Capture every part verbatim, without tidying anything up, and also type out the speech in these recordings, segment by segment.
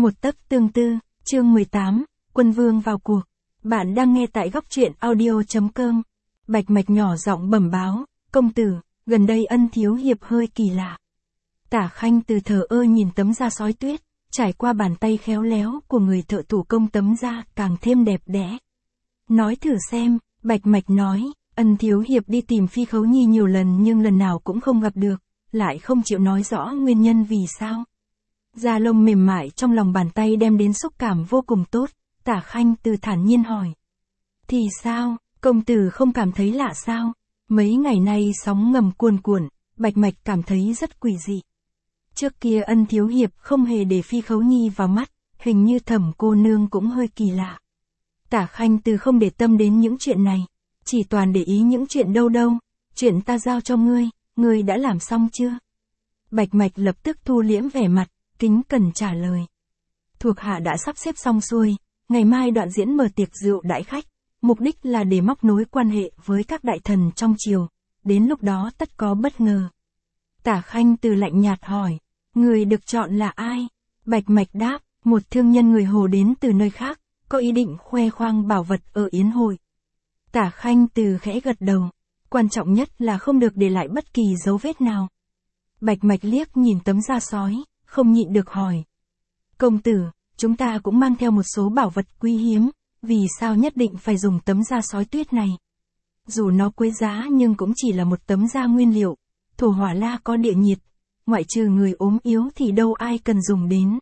Một tấc tương tư, chương mười tám, Quân Vương vào cuộc. Bạn đang nghe tại góc truyện audio.com. Bạch Mạch nhỏ giọng bẩm báo, công tử, gần đây Ân thiếu hiệp hơi kỳ lạ. Tả Khanh từ thờ ơ nhìn tấm da sói tuyết, trải qua bàn tay khéo léo của người thợ thủ công tấm da càng thêm đẹp đẽ. Nói thử xem, Bạch Mạch nói, Ân thiếu hiệp đi tìm Phi Khấu Nhi nhiều lần nhưng lần nào cũng không gặp được, lại không chịu nói rõ nguyên nhân vì sao. Da lông mềm mại trong lòng bàn tay đem đến xúc cảm vô cùng tốt, Tả Khanh từ thản nhiên hỏi. Thì sao, công tử không cảm thấy lạ sao? Mấy ngày nay sóng ngầm cuồn cuộn, Bạch Mạch cảm thấy rất quỷ dị. Trước kia Ân thiếu hiệp không hề để Phi Khấu Nhi vào mắt, hình như Thẩm cô nương cũng hơi kỳ lạ. Tả Khanh từ không để tâm đến những chuyện này, chỉ toàn để ý những chuyện đâu đâu, chuyện ta giao cho ngươi, ngươi đã làm xong chưa? Bạch Mạch lập tức thu liễm vẻ mặt, kính cẩn trả lời. Thuộc hạ đã sắp xếp xong xuôi, ngày mai Đoạn Diễn mở tiệc rượu đãi khách, mục đích là để móc nối quan hệ với các đại thần trong triều, đến lúc đó tất có bất ngờ. Tả Khanh từ lạnh nhạt hỏi, người được chọn là ai? Bạch Mạch đáp, một thương nhân người Hồ đến từ nơi khác, có ý định khoe khoang bảo vật ở yến hội. Tả Khanh từ khẽ gật đầu, quan trọng nhất là không được để lại bất kỳ dấu vết nào. Bạch Mạch liếc nhìn tấm da sói, không nhịn được hỏi. Công tử, chúng ta cũng mang theo một số bảo vật quý hiếm, vì sao nhất định phải dùng tấm da sói tuyết này? Dù nó quý giá nhưng cũng chỉ là một tấm da nguyên liệu, thổ hỏa la có địa nhiệt, ngoại trừ người ốm yếu thì đâu ai cần dùng đến.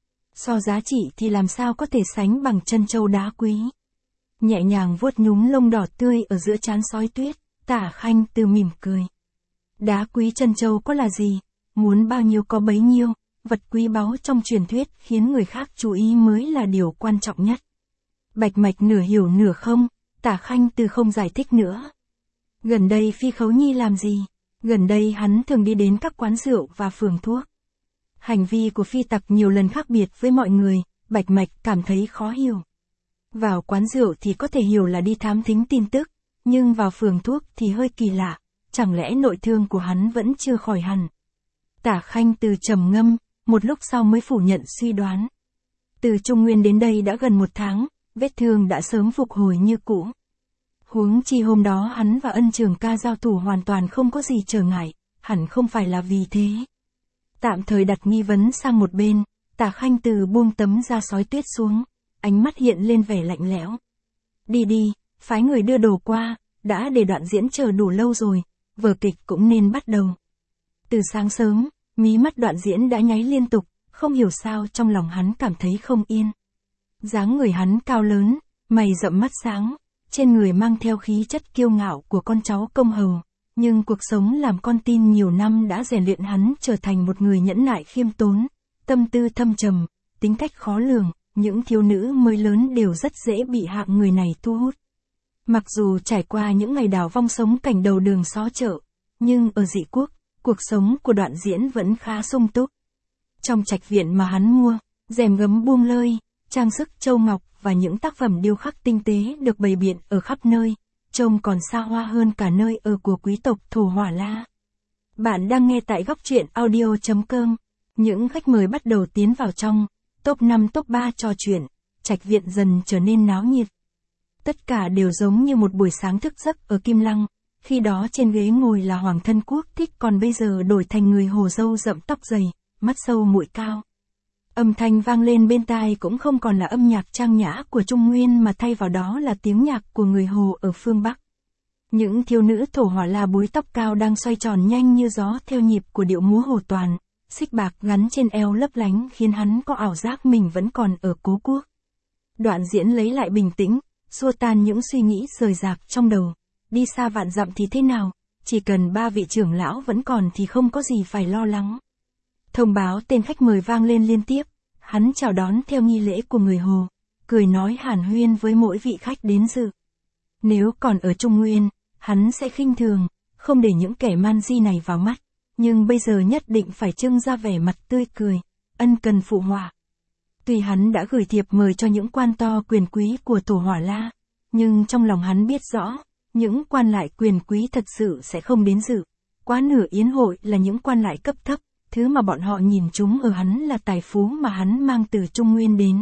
So giá trị thì làm sao có thể sánh bằng trân châu đá quý. Nhẹ nhàng vuốt nhúm lông đỏ tươi ở giữa trán sói tuyết, Tả Khanh từ mỉm cười. Đá quý trân châu có là gì, muốn bao nhiêu có bấy nhiêu, vật quý báu trong truyền thuyết khiến người khác chú ý mới là điều quan trọng nhất. Bạch Mạch nửa hiểu nửa không, Tả Khanh từ không giải thích nữa. Gần đây Phi Khấu Nhi làm gì? Gần đây hắn thường đi đến các quán rượu và phường thuốc. Hành vi của Phi Tặc nhiều lần khác biệt với mọi người, Bạch Mạch cảm thấy khó hiểu. Vào quán rượu thì có thể hiểu là đi thám thính tin tức, nhưng vào phường thuốc thì hơi kỳ lạ, chẳng lẽ nội thương của hắn vẫn chưa khỏi hẳn. Tả Khanh từ trầm ngâm, một lúc sau mới phủ nhận suy đoán. Từ Trung Nguyên đến đây đã gần một tháng, vết thương đã sớm phục hồi như cũ. Huống chi hôm đó hắn và Ân Trường Ca giao thủ hoàn toàn không có gì trở ngại, hẳn không phải là vì thế. Tạm thời đặt nghi vấn sang một bên, Tả Khanh từ buông tấm da sói tuyết xuống, ánh mắt hiện lên vẻ lạnh lẽo. Đi đi, phái người đưa đồ qua, đã để Đoạn Diễn chờ đủ lâu rồi, vở kịch cũng nên bắt đầu. Từ sáng sớm, mí mắt Đoạn Diễn đã nháy liên tục, không hiểu sao trong lòng hắn cảm thấy không yên. Dáng người hắn cao lớn, mày rậm mắt sáng, trên người mang theo khí chất kiêu ngạo của con cháu công hầu, nhưng cuộc sống làm con tin nhiều năm đã rèn luyện hắn trở thành một người nhẫn nại khiêm tốn, tâm tư thâm trầm, tính cách khó lường, những thiếu nữ mới lớn đều rất dễ bị hạng người này thu hút. Mặc dù trải qua những ngày đào vong sống cảnh đầu đường xó chợ, nhưng ở Dị Quốc, cuộc sống của Đoạn Diễn vẫn khá sung túc. Trong trạch viện mà hắn mua, rèm gấm buông lơi, trang sức châu ngọc và những tác phẩm điêu khắc tinh tế được bày biện ở khắp nơi, trông còn xa hoa hơn cả nơi ở của quý tộc Thổ Hỏa La. Bạn đang nghe tại góc truyện audio.com. Những khách mời bắt đầu tiến vào trong, top năm top ba trò chuyện, trạch viện dần trở nên náo nhiệt. Tất cả đều giống như một buổi sáng thức giấc ở Kim Lăng, khi đó trên ghế ngồi là Hoàng thân Quốc Thích còn bây giờ đổi thành người Hồ râu rậm tóc dày, mắt sâu mũi cao. Âm thanh vang lên bên tai cũng không còn là âm nhạc trang nhã của Trung Nguyên mà thay vào đó là tiếng nhạc của người Hồ ở phương Bắc. Những thiếu nữ Thổ Hỏa La búi tóc cao đang xoay tròn nhanh như gió theo nhịp của điệu múa Hồ Toàn, xích bạc gắn trên eo lấp lánh khiến hắn có ảo giác mình vẫn còn ở cố quốc. Đoạn Diễn lấy lại bình tĩnh, xua tan những suy nghĩ rời rạc trong đầu. Đi xa vạn dặm thì thế nào, chỉ cần ba vị trưởng lão vẫn còn thì không có gì phải lo lắng. Thông báo tên khách mời vang lên liên tiếp, hắn chào đón theo nghi lễ của người Hồ, cười nói hàn huyên với mỗi vị khách đến dự. Nếu còn ở Trung Nguyên, hắn sẽ khinh thường, không để những kẻ man di này vào mắt, nhưng bây giờ nhất định phải trưng ra vẻ mặt tươi cười, ân cần phụ họa. Tuy hắn đã gửi thiệp mời cho những quan to quyền quý của Thổ Hỏa La, nhưng trong lòng hắn biết rõ, những quan lại quyền quý thật sự sẽ không đến dự. Quá nửa yến hội là những quan lại cấp thấp, thứ mà bọn họ nhìn chúng ở hắn là tài phú mà hắn mang từ Trung Nguyên đến.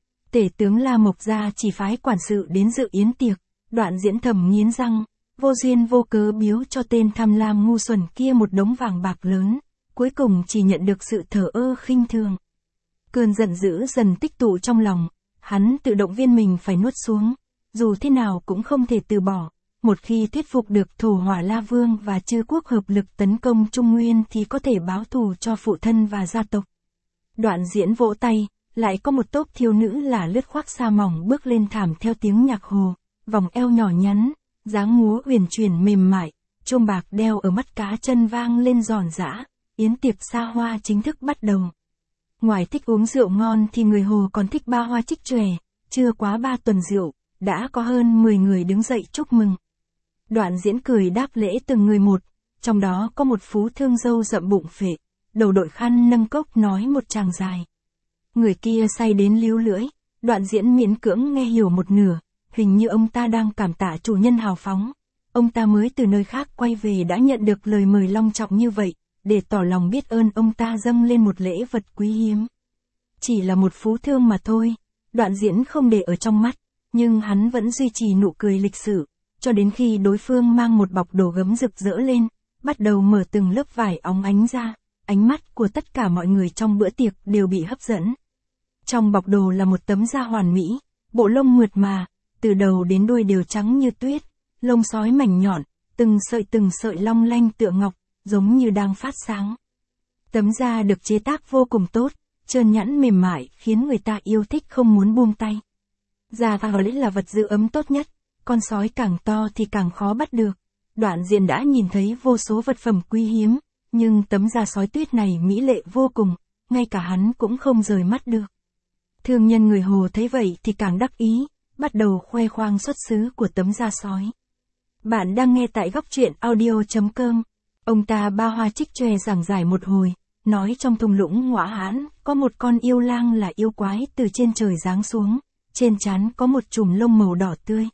Tể tướng La Mộc Gia chỉ phái quản sự đến dự yến tiệc, Đoạn Diễn thầm nghiến răng, vô duyên vô cớ biếu cho tên tham lam ngu xuẩn kia một đống vàng bạc lớn, cuối cùng chỉ nhận được sự thờ ơ khinh thường. Cơn giận dữ dần tích tụ trong lòng, hắn tự động viên mình phải nuốt xuống, dù thế nào cũng không thể từ bỏ, một khi thuyết phục được Thổ Hỏa La Vương và Chư Quốc hợp lực tấn công Trung Nguyên thì có thể báo thù cho phụ thân và gia tộc. Đoạn Diễn vỗ tay, lại có một tốp thiếu nữ là lướt khoác sa mỏng bước lên thảm theo tiếng nhạc hồ, vòng eo nhỏ nhắn, dáng múa uyển chuyển mềm mại, chuông bạc đeo ở mắt cá chân vang lên giòn giã, yến tiệc xa hoa chính thức bắt đầu. Ngoài thích uống rượu ngon thì người Hồ còn thích ba hoa trích chòe, chưa quá ba tuần rượu, đã có hơn mười người đứng dậy chúc mừng. Đoạn Diễn cười đáp lễ từng người một, trong đó có một phú thương râu rậm bụng phệ, đầu đội khăn nâng cốc nói một tràng dài. Người kia say đến líu lưỡi, Đoạn Diễn miễn cưỡng nghe hiểu một nửa, hình như ông ta đang cảm tạ chủ nhân hào phóng. Ông ta mới từ nơi khác quay về đã nhận được lời mời long trọng như vậy, để tỏ lòng biết ơn ông ta dâng lên một lễ vật quý hiếm. Chỉ là một phú thương mà thôi, Đoạn Diễn không để ở trong mắt, nhưng hắn vẫn duy trì nụ cười lịch sự, cho đến khi đối phương mang một bọc đồ gấm rực rỡ lên, bắt đầu mở từng lớp vải óng ánh ra, ánh mắt của tất cả mọi người trong bữa tiệc đều bị hấp dẫn. Trong bọc đồ là một tấm da hoàn mỹ, bộ lông mượt mà, từ đầu đến đuôi đều trắng như tuyết, lông sói mảnh nhọn, từng sợi từng sợi long lanh tựa ngọc, giống như đang phát sáng. Tấm da được chế tác vô cùng tốt, trơn nhẵn mềm mại khiến người ta yêu thích không muốn buông tay. Da thỏ là vật giữ ấm tốt nhất, con sói càng to thì càng khó bắt được. Đoạn Diễn đã nhìn thấy vô số vật phẩm quý hiếm, nhưng tấm da sói tuyết này mỹ lệ vô cùng, ngay cả hắn cũng không rời mắt được. Thương nhân người Hồ thấy vậy thì càng đắc ý, bắt đầu khoe khoang xuất xứ của tấm da sói. Bạn đang nghe tại góc truyện audio chấm com. Ông ta ba hoa trích chòe giảng giải một hồi, nói trong thung lũng Ngõa Hãn, có một con yêu lang là yêu quái từ trên trời giáng xuống, trên trán có một chùm lông màu đỏ tươi.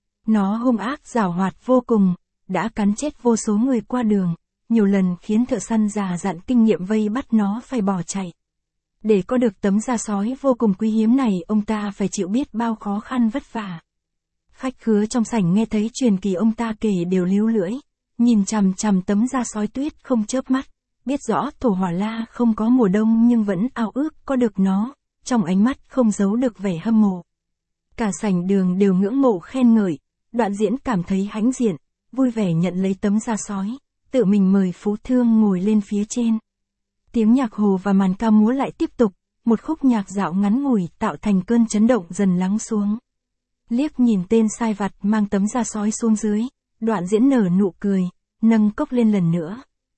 Nó hung ác giảo hoạt vô cùng, đã cắn chết vô số người qua đường, nhiều lần khiến thợ săn già dặn kinh nghiệm vây bắt nó phải bỏ chạy. Để có được tấm da sói vô cùng quý hiếm này, ông ta phải chịu biết bao khó khăn vất vả. Khách khứa trong sảnh nghe thấy truyền kỳ ông ta kể đều líu lưỡi, nhìn chằm chằm tấm da sói tuyết không chớp mắt, biết rõ Thổ Hỏa La không có mùa đông nhưng vẫn ao ước có được nó, trong ánh mắt không giấu được vẻ hâm mộ. Cả sảnh đường đều ngưỡng mộ khen ngợi, Đoạn Diễn cảm thấy hãnh diện, vui vẻ nhận lấy tấm da sói, tự mình mời phú thương ngồi lên phía trên. Tiếng nhạc hồ và màn ca múa lại tiếp tục, một khúc nhạc dạo ngắn ngủi tạo thành cơn chấn động dần lắng xuống. Liếc nhìn tên sai vặt mang tấm da sói xuống dưới, Đoạn Diễn nở nụ cười, nâng cốc lên lần nữa.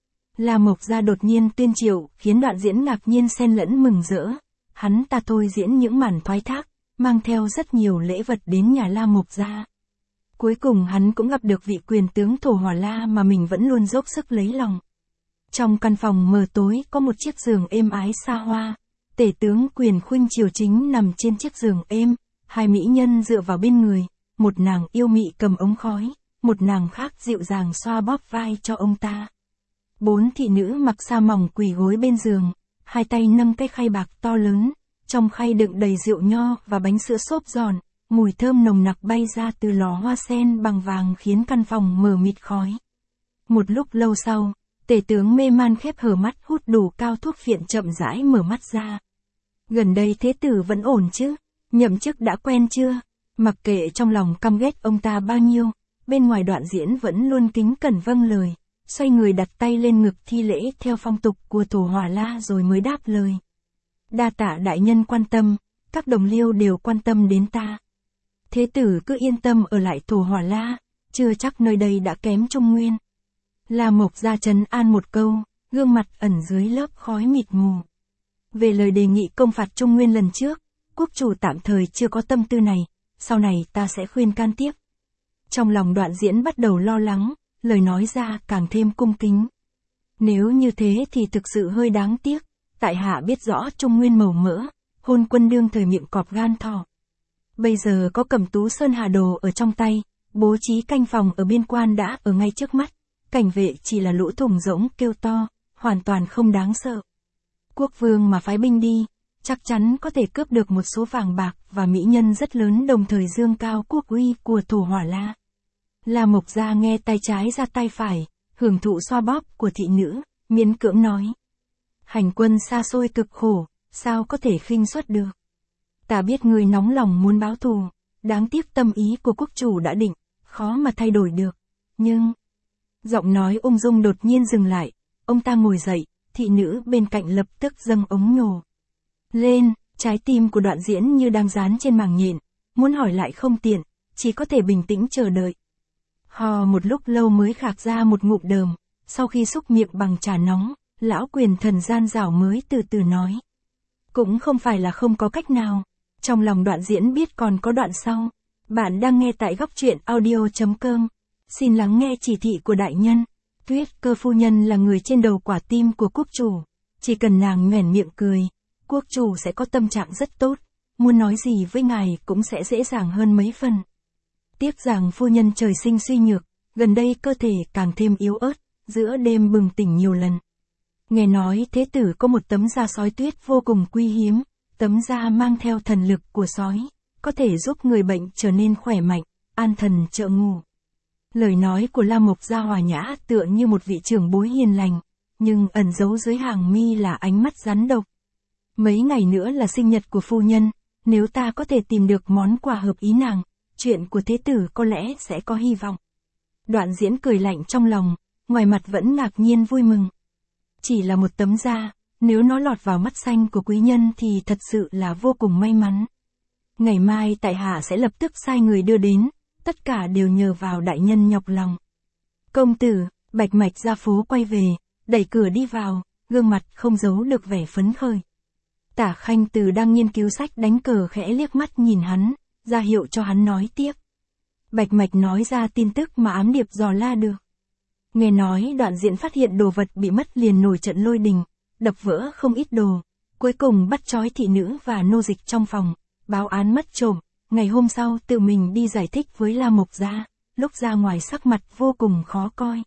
La Mộc Gia đột nhiên tuyên triệu, khiến Đoạn Diễn ngạc nhiên xen lẫn mừng rỡ. Hắn ta thôi diễn những màn thoái thác, mang theo rất nhiều lễ vật đến nhà La Mộc Gia. Cuối cùng hắn cũng gặp được vị quyền tướng Thổ Hỏa La mà mình vẫn luôn dốc sức lấy lòng. Trong căn phòng mờ tối có một chiếc giường êm ái xa hoa, tể tướng Quyền Khuynh Triều Chính nằm trên chiếc giường êm, hai mỹ nhân dựa vào bên người, một nàng yêu mị cầm ống khói, một nàng khác dịu dàng xoa bóp vai cho ông ta. Bốn thị nữ mặc sa mỏng quỳ gối bên giường, hai tay nâng cái khay bạc to lớn, trong khay đựng đầy rượu nho và bánh sữa xốp giòn, mùi thơm nồng nặc bay ra từ lò hoa sen bằng vàng khiến căn phòng mờ mịt khói. Một lúc lâu sau, tể tướng mê man khép hờ mắt hút đủ cao thuốc phiện chậm rãi mở mắt ra. Gần đây thế tử vẫn ổn chứ? Nhậm chức đã quen chưa? Mặc kệ trong lòng căm ghét ông ta bao nhiêu, bên ngoài Đoạn Diễn vẫn luôn kính cẩn vâng lời, xoay người đặt tay lên ngực thi lễ theo phong tục của Thổ Hỏa La rồi mới đáp lời. Đa tạ đại nhân quan tâm, các đồng liêu đều quan tâm đến ta. Thế tử cứ yên tâm ở lại Thổ Hỏa La, chưa chắc nơi đây đã kém Trung Nguyên. La Mộc Gia trấn an một câu, gương mặt ẩn dưới lớp khói mịt mù. Về lời đề nghị công phạt Trung Nguyên lần trước, quốc chủ tạm thời chưa có tâm tư này, sau này ta sẽ khuyên can tiếp. Trong lòng Đoạn Diễn bắt đầu lo lắng, lời nói ra càng thêm cung kính. Nếu như thế thì thực sự hơi đáng tiếc, tại hạ biết rõ Trung Nguyên màu mỡ, hôn quân đương thời miệng cọp gan thỏ. Bây giờ có Cẩm Tú Sơn Hà Đồ ở trong tay, bố trí canh phòng ở biên quan đã ở ngay trước mắt, cảnh vệ chỉ là lũ thùng rỗng kêu to, hoàn toàn không đáng sợ. Quốc vương mà phái binh đi, chắc chắn có thể cướp được một số vàng bạc và mỹ nhân rất lớn, đồng thời dương cao quốc uy của Thổ Hỏa La. La Mộc Gia nghe tay trái ra tay phải, hưởng thụ xoa bóp của thị nữ, miễn cưỡng nói. Hành quân xa xôi cực khổ, sao có thể khinh suất được. Ta biết người nóng lòng muốn báo thù, đáng tiếc tâm ý của quốc chủ đã định, khó mà thay đổi được. Nhưng, giọng nói ung dung đột nhiên dừng lại, ông ta ngồi dậy, thị nữ bên cạnh lập tức dâng ống nhổ lên, trái tim của Đoạn Diễn như đang dán trên màng nhện, muốn hỏi lại không tiện, chỉ có thể bình tĩnh chờ đợi. Hò một lúc lâu mới khạc ra một ngụm đờm, sau khi xúc miệng bằng trà nóng, lão quyền thần gian dảo mới từ từ nói. Cũng không phải là không có cách nào, trong lòng Đoạn Diễn biết còn có đoạn sau. Bạn đang nghe tại góc truyện audio chấm com. Xin lắng nghe chỉ thị của đại nhân. Tuyết Cơ phu nhân là người trên đầu quả tim của quốc chủ, chỉ cần nàng nhoẻn miệng cười, quốc chủ sẽ có tâm trạng rất tốt, muốn nói gì với ngài cũng sẽ dễ dàng hơn mấy phần. Tiếc rằng phu nhân trời sinh suy nhược, gần đây cơ thể càng thêm yếu ớt, giữa đêm bừng tỉnh nhiều lần. Nghe nói thế tử có một tấm da sói tuyết vô cùng quý hiếm, tấm da mang theo thần lực của sói, có thể giúp người bệnh trở nên khỏe mạnh, an thần trợ ngủ. Lời nói của La Mộc Gia hòa nhã tựa như một vị trưởng bối hiền lành, nhưng ẩn giấu dưới hàng mi là ánh mắt rắn độc. Mấy ngày nữa là sinh nhật của phu nhân, nếu ta có thể tìm được món quà hợp ý nàng, chuyện của thế tử có lẽ sẽ có hy vọng. Đoạn Diễn cười lạnh trong lòng, ngoài mặt vẫn ngạc nhiên vui mừng. Chỉ là một tấm da, nếu nó lọt vào mắt xanh của quý nhân thì thật sự là vô cùng may mắn. Ngày mai tại hạ sẽ lập tức sai người đưa đến, tất cả đều nhờ vào đại nhân nhọc lòng. Công tử, Bạch Mạch ra phố quay về, đẩy cửa đi vào, gương mặt không giấu được vẻ phấn khởi. Tả Khanh Từ đang nghiên cứu sách đánh cờ khẽ liếc mắt nhìn hắn, ra hiệu cho hắn nói tiếp. Bạch Mạch nói ra tin tức mà ám điệp dò la được. Nghe nói Đoạn Diễn phát hiện đồ vật bị mất liền nổi trận lôi đình, đập vỡ không ít đồ, cuối cùng bắt trói thị nữ và nô dịch trong phòng, báo án mất trộm, ngày hôm sau tự mình đi giải thích với La Mộc Gia, lúc ra ngoài sắc mặt vô cùng khó coi.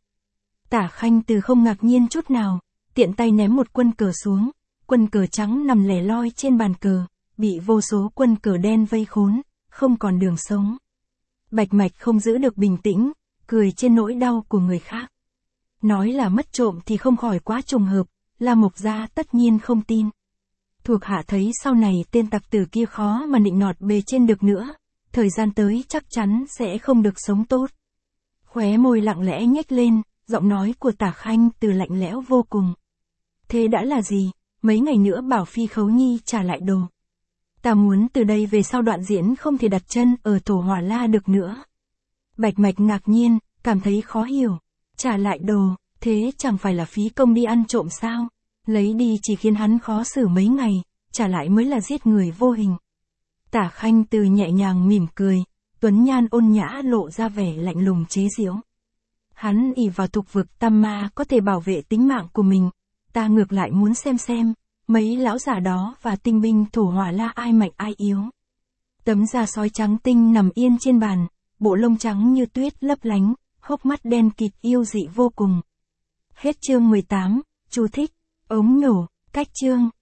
Tả Khanh Từ không ngạc nhiên chút nào, tiện tay ném một quân cờ xuống, quân cờ trắng nằm lẻ loi trên bàn cờ, bị vô số quân cờ đen vây khốn, không còn đường sống. Bạch Mạch không giữ được bình tĩnh, cười trên nỗi đau của người khác. Nói là mất trộm thì không khỏi quá trùng hợp, La Mộc Gia tất nhiên không tin. Thuộc hạ thấy sau này tên tặc tử kia khó mà nịnh nọt bề trên được nữa, thời gian tới chắc chắn sẽ không được sống tốt. Khóe môi lặng lẽ nhếch lên, giọng nói của Tả Khanh Từ lạnh lẽo vô cùng. Thế đã là gì, mấy ngày nữa bảo Phi Khấu Nhi trả lại đồ. Ta muốn từ đây về sau Đoạn Diễn không thể đặt chân ở Thổ Hỏa La được nữa. Bạch Mạch ngạc nhiên, cảm thấy khó hiểu. Trả lại đồ, thế chẳng phải là phí công đi ăn trộm sao? Lấy đi chỉ khiến hắn khó xử mấy ngày, trả lại mới là giết người vô hình. Tả Khanh Từ nhẹ nhàng mỉm cười, tuấn nhan ôn nhã lộ ra vẻ lạnh lùng chế giễu. Hắn ỷ vào thục vực tam ma có thể bảo vệ tính mạng của mình, ta ngược lại muốn xem xem, mấy lão giả đó và tinh binh Thổ Hỏa La ai mạnh ai yếu. Tấm da sói trắng tinh nằm yên trên bàn, bộ lông trắng như tuyết lấp lánh, hốc mắt đen kịt yêu dị vô cùng. Hết chương mười tám, chú thích, ống nhổ, cách chương.